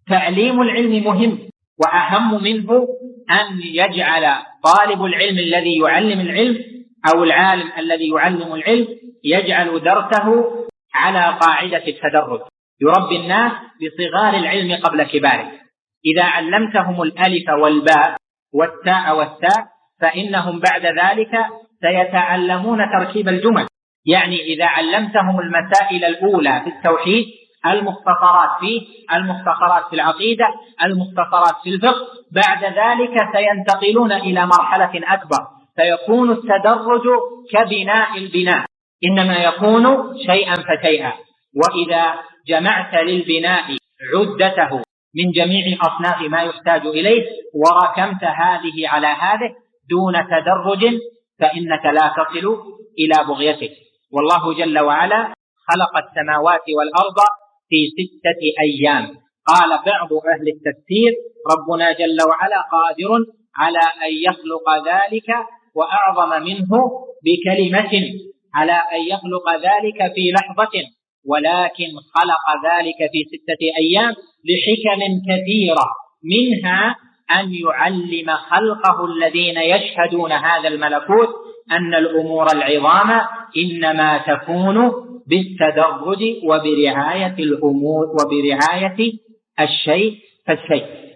تعليم العلم مهم، وأهم منه أن يجعل طالب العلم الذي يعلم العلم أو العالم الذي يعلم العلم يجعل درسه على قاعدة التدرج، يربي الناس بصغار العلم قبل كباره. إذا علمتهم الألف والباء والتاء والثاء فإنهم بعد ذلك سيتعلمون تركيب الجمل. يعني إذا علمتهم المسائل الأولى في التوحيد، المختصرات فيه، المختصرات في العقيدة، المختصرات في الفقه، بعد ذلك سينتقلون إلى مرحلة أكبر، فيكون التدرج كبناء البناء، إنما يكون شيئا فشيئا. وإذا جمعت للبناء عدته من جميع أصناف ما يحتاج إليه وركمت هذه على هذه دون تدرج فإنك لا تصل إلى بغيته. والله جل وعلا خلق السماوات والأرض في 6 أيام. قال بعض أهل التفسير ربنا جل وعلا قادر على أن يخلق ذلك وأعظم منه بكلمة، على أن يخلق ذلك في لحظة، ولكن خلق ذلك في 6 أيام لحكم كثيرة، منها أن يعلم خلقه الذين يشهدون هذا الملكوت أن الأمور العظام إنما تكون بالتدرج وبرعاية الأمور وبرعاية الشيء فالشيء.